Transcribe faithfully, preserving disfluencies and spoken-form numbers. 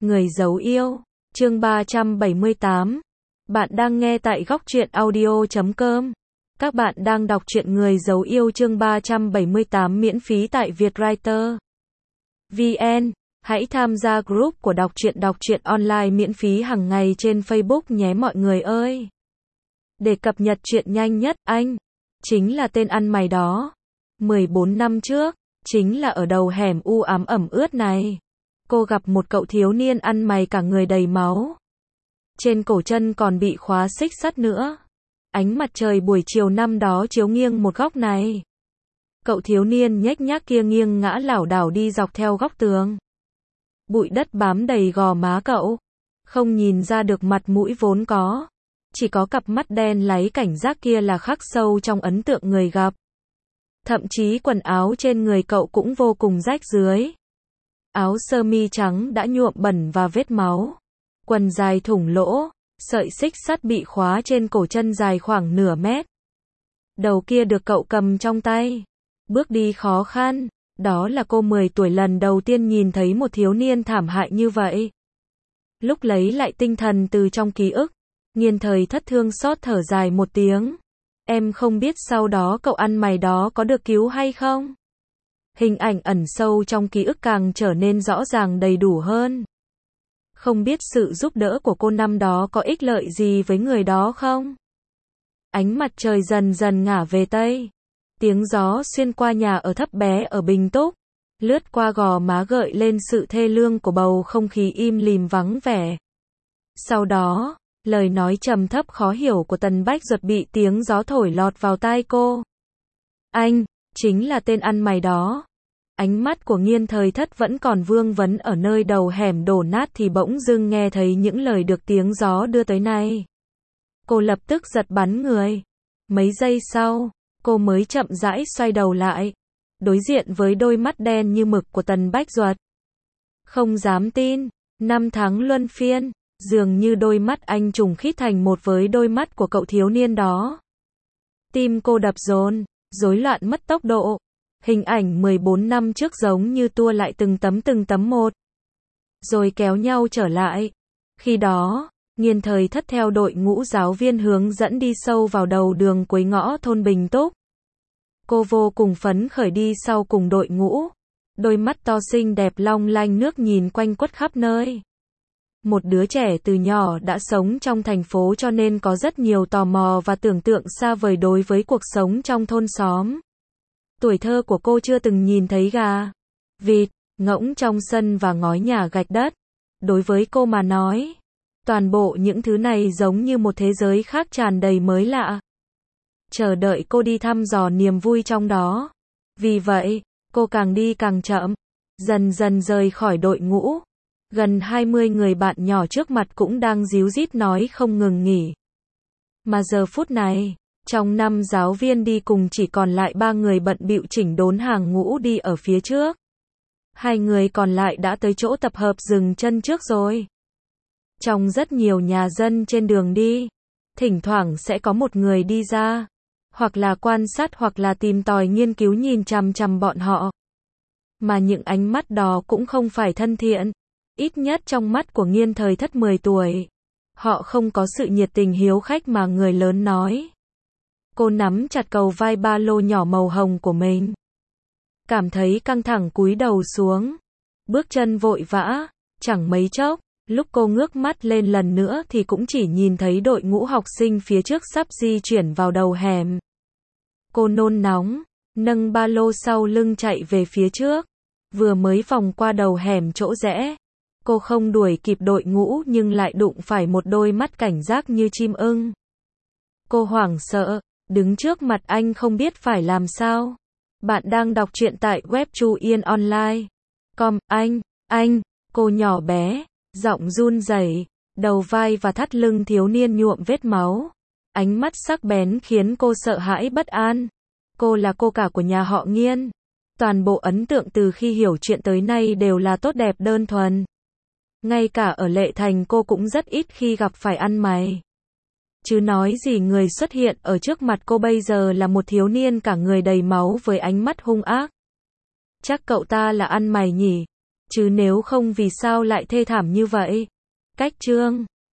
Người giấu yêu, chương ba trăm bảy mươi tám. Bạn đang nghe tại góc truyện audio chấm com. Các bạn đang đọc truyện Người giấu yêu chương ba trăm bảy mươi tám miễn phí tại Vietwriter vê en. Hãy tham gia group của đọc truyện đọc truyện online miễn phí hàng ngày trên Facebook nhé mọi người ơi. Để cập nhật truyện nhanh nhất, anh chính là tên ăn mày đó. mười bốn năm trước, chính là ở đầu hẻm u ám ẩm ướt này, cô gặp một cậu thiếu niên ăn mày cả người đầy máu. Trên cổ chân còn bị khóa xích sắt nữa. Ánh mặt trời buổi chiều năm đó chiếu nghiêng một góc này. Cậu thiếu niên nhếch nhác kia nghiêng ngã lảo đảo đi dọc theo góc tường. Bụi đất bám đầy gò má cậu. Không nhìn ra được mặt mũi vốn có. Chỉ có cặp mắt đen láy cảnh giác kia là khắc sâu trong ấn tượng người gặp. Thậm chí quần áo trên người cậu cũng vô cùng rách rưới. Áo sơ mi trắng đã nhuộm bẩn và vết máu. Quần dài thủng lỗ, sợi xích sắt bị khóa trên cổ chân dài khoảng nửa mét. Đầu kia được cậu cầm trong tay. Bước đi khó khăn, đó là cô mười tuổi lần đầu tiên nhìn thấy một thiếu niên thảm hại như vậy. Lúc lấy lại tinh thần từ trong ký ức, Nghiên Thời Thất thương xót thở dài một tiếng. Em không biết sau đó cậu ăn mày đó có được cứu hay không? Hình ảnh ẩn sâu trong ký ức càng trở nên rõ ràng đầy đủ hơn. Không biết sự giúp đỡ của cô năm đó có ích lợi gì với người đó không? Ánh mặt trời dần dần ngả về Tây. Tiếng gió xuyên qua nhà ở thấp bé ở Bình Túc, lướt qua gò má gợi lên sự thê lương của bầu không khí im lìm vắng vẻ. Sau đó, lời nói trầm thấp khó hiểu của Tần Bách Duật bị tiếng gió thổi lọt vào tai cô. Anh, chính là tên ăn mày đó. Ánh mắt của Nghiên Thời Thất vẫn còn vương vấn ở nơi đầu hẻm đổ nát thì bỗng dưng nghe thấy những lời được tiếng gió đưa tới này. Cô lập tức giật bắn người. Mấy giây sau, cô mới chậm rãi xoay đầu lại, đối diện với đôi mắt đen như mực của Tần Bách Duật. Không dám tin, năm tháng luân phiên, dường như đôi mắt anh trùng khít thành một với đôi mắt của cậu thiếu niên đó. Tim cô đập dồn, rối loạn mất tốc độ. Hình ảnh mười bốn năm trước giống như tua lại từng tấm từng tấm một. Rồi kéo nhau trở lại. Khi đó, Nghiên Thời Thất theo đội ngũ giáo viên hướng dẫn đi sâu vào đầu đường cuối ngõ thôn Bình Túc. Cô vô cùng phấn khởi đi sau cùng đội ngũ. Đôi mắt to xinh đẹp long lanh nước nhìn quanh quất khắp nơi. Một đứa trẻ từ nhỏ đã sống trong thành phố cho nên có rất nhiều tò mò và tưởng tượng xa vời đối với cuộc sống trong thôn xóm. Tuổi thơ của cô chưa từng nhìn thấy gà, vịt, ngỗng trong sân và ngói nhà gạch đất. Đối với cô mà nói, toàn bộ những thứ này giống như một thế giới khác tràn đầy mới lạ. Chờ đợi cô đi thăm dò niềm vui trong đó. Vì vậy, cô càng đi càng chậm, dần dần rời khỏi đội ngũ. Gần hai mươi người bạn nhỏ trước mặt cũng đang ríu rít nói không ngừng nghỉ. Mà giờ phút này, trong năm giáo viên đi cùng chỉ còn lại ba người bận bịu chỉnh đốn hàng ngũ đi ở phía trước. Hai người còn lại đã tới chỗ tập hợp dừng chân trước rồi. Trong rất nhiều nhà dân trên đường đi, thỉnh thoảng sẽ có một người đi ra, hoặc là quan sát hoặc là tìm tòi nghiên cứu nhìn chằm chằm bọn họ. Mà những ánh mắt đó cũng không phải thân thiện, ít nhất trong mắt của Nghiên Thời Thất mười tuổi. Họ không có sự nhiệt tình hiếu khách mà người lớn nói. Cô nắm chặt cầu vai ba lô nhỏ màu hồng của mình. Cảm thấy căng thẳng cúi đầu xuống. Bước chân vội vã, chẳng mấy chốc, lúc cô ngước mắt lên lần nữa thì cũng chỉ nhìn thấy đội ngũ học sinh phía trước sắp di chuyển vào đầu hẻm. Cô nôn nóng, nâng ba lô sau lưng chạy về phía trước. Vừa mới vòng qua đầu hẻm chỗ rẽ, cô không đuổi kịp đội ngũ nhưng lại đụng phải một đôi mắt cảnh giác như chim ưng. Cô hoảng sợ, đứng trước mặt anh không biết phải làm sao. Bạn đang đọc truyện tại web Chu Yên Online. Com, anh, anh, cô nhỏ bé, giọng run rẩy, đầu vai và thắt lưng thiếu niên nhuộm vết máu. Ánh mắt sắc bén khiến cô sợ hãi bất an. Cô là cô cả của nhà họ Nghiên. Toàn bộ ấn tượng từ khi hiểu chuyện tới nay đều là tốt đẹp đơn thuần. Ngay cả ở Lệ Thành cô cũng rất ít khi gặp phải ăn mày. Chứ nói gì người xuất hiện ở trước mặt cô bây giờ là một thiếu niên cả người đầy máu với ánh mắt hung ác. Chắc cậu ta là ăn mày nhỉ? Chứ nếu không vì sao lại thê thảm như vậy? Cách chương